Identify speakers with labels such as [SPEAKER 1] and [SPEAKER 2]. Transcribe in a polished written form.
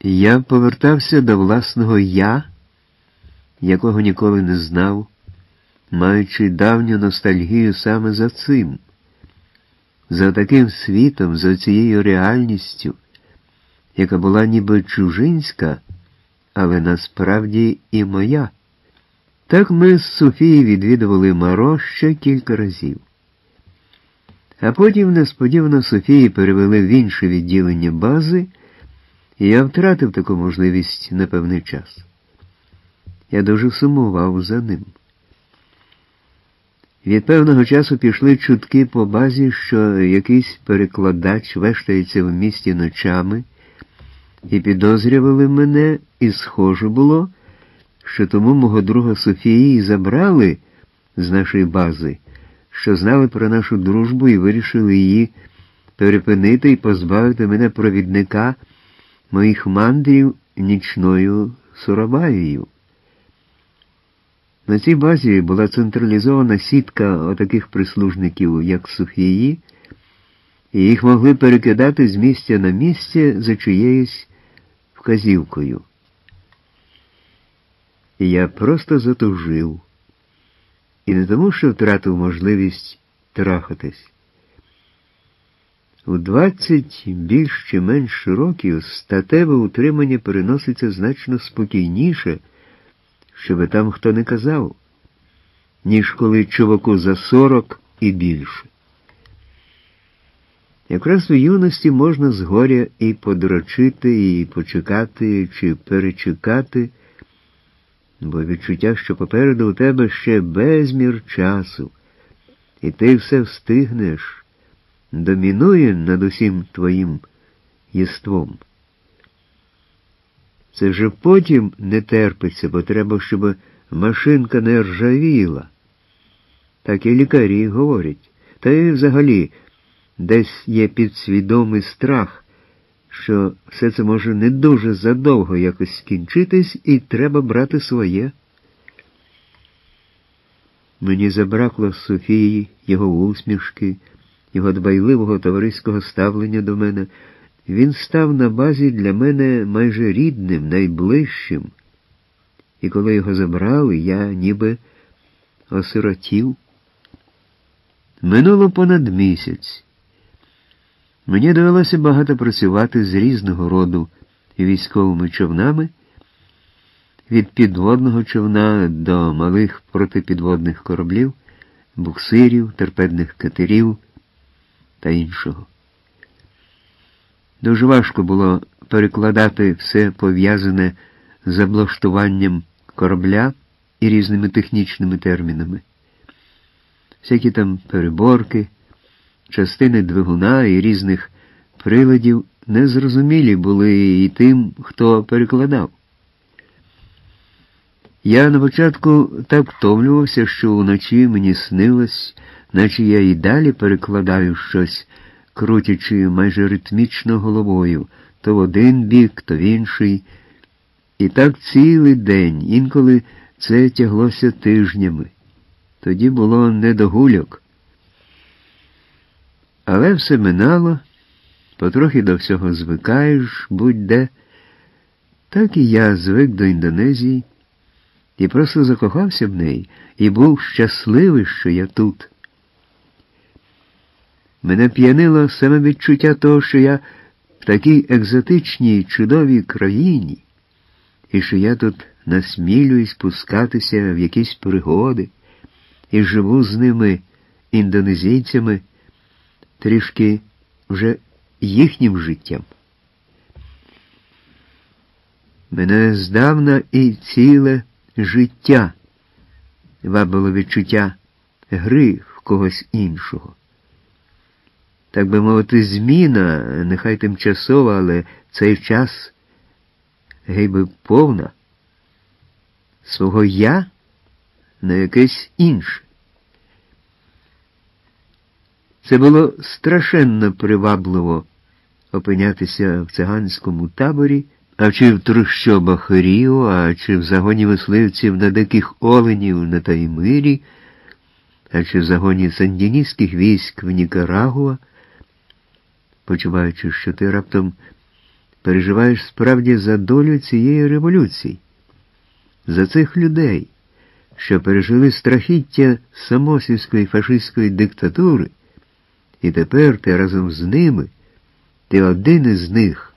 [SPEAKER 1] Я повертався до власного «я», якого ніколи не знав, маючи давню ностальгію саме за цим, за таким світом, за цією реальністю, яка була ніби чужинська, але насправді і моя. Так ми з Софією відвідували Маро ще кілька разів. А потім несподівано Софії перевели в інше відділення бази, і я втратив таку можливість на певний час. Я дуже сумував за ним. Від певного часу пішли чутки по базі, що якийсь перекладач вештається в місті ночами, і підозрювали мене, і схоже було, що тому мого друга Софії забрали з нашої бази, що знали про нашу дружбу і вирішили її перепинити і позбавити мене провідника моїх мандрів нічною Сурабаєю. На цій базі була централізована сітка отаких прислужників, як Софії, і їх могли перекидати з місця на місце за чиєюсь вказівкою. І я просто затужив. І не тому, що втратив можливість трахатись. У 20 більш чи менш років статеве утримання переноситься значно спокійніше, що би там хто не казав, ніж коли чуваку за 40 і більше. Якраз у юності можна згоря і подрочити, і почекати, чи перечекати, бо відчуття, що попереду у тебе ще безмір часу, і ти все встигнеш, домінує над усім твоїм єством. Це вже потім не терпиться, бо треба, щоб машинка не ржавіла. Так і лікарі говорять. Та й взагалі десь є підсвідомий страх, що все це може не дуже задовго якось скінчитись, і треба брати своє. Мені забракло Софії, його усмішки, його дбайливого товариського ставлення до мене. Він став на базі для мене майже рідним, найближчим. І коли його забрали, я ніби осиротів. Минуло понад місяць. Мені довелося багато працювати з різного роду військовими човнами, від підводного човна до малих протипідводних кораблів, буксирів, торпедних катерів та іншого. Дуже важко було перекладати все пов'язане з облаштуванням корабля і різними технічними термінами. Всякі там переборки, частини двигуна і різних приладів незрозумілі були і тим, хто перекладав. Я на початку так втомлювався, що уночі мені снилось, наче я і далі перекладаю щось, крутячи майже ритмічно головою, то в один бік, то в інший. І так цілий день, інколи це тяглося тижнями. Тоді було не до гульок. Але все минало, потрохи до всього звикаєш, будь-де. Так і я звик до Індонезії, і просто закохався в неї, і був щасливий, що я тут. Мене п'янило саме відчуття того, що я в такій екзотичній, чудовій країні, і що я тут насмілююсь пускатися в якісь пригоди, і живу з ними, індонезійцями, трішки вже їхнім життям. Мене здавна і ціле життя вабило відчуття гри в когось іншого. Так би мовити, зміна, нехай тимчасова, але цей час, гей би повна, свого «я» на якесь інше. Це було страшенно привабливо опинятися в циганському таборі, а чи в трущобах Ріо, а чи в загоні мисливців на диких оленів на Таймирі, а чи в загоні сандіністських військ в Нікарагуа, почуваючи, що ти раптом переживаєш справді за долю цієї революції, за цих людей, що пережили страхіття самосівської фашистської диктатури, і тепер ти разом з ними, ти один із них,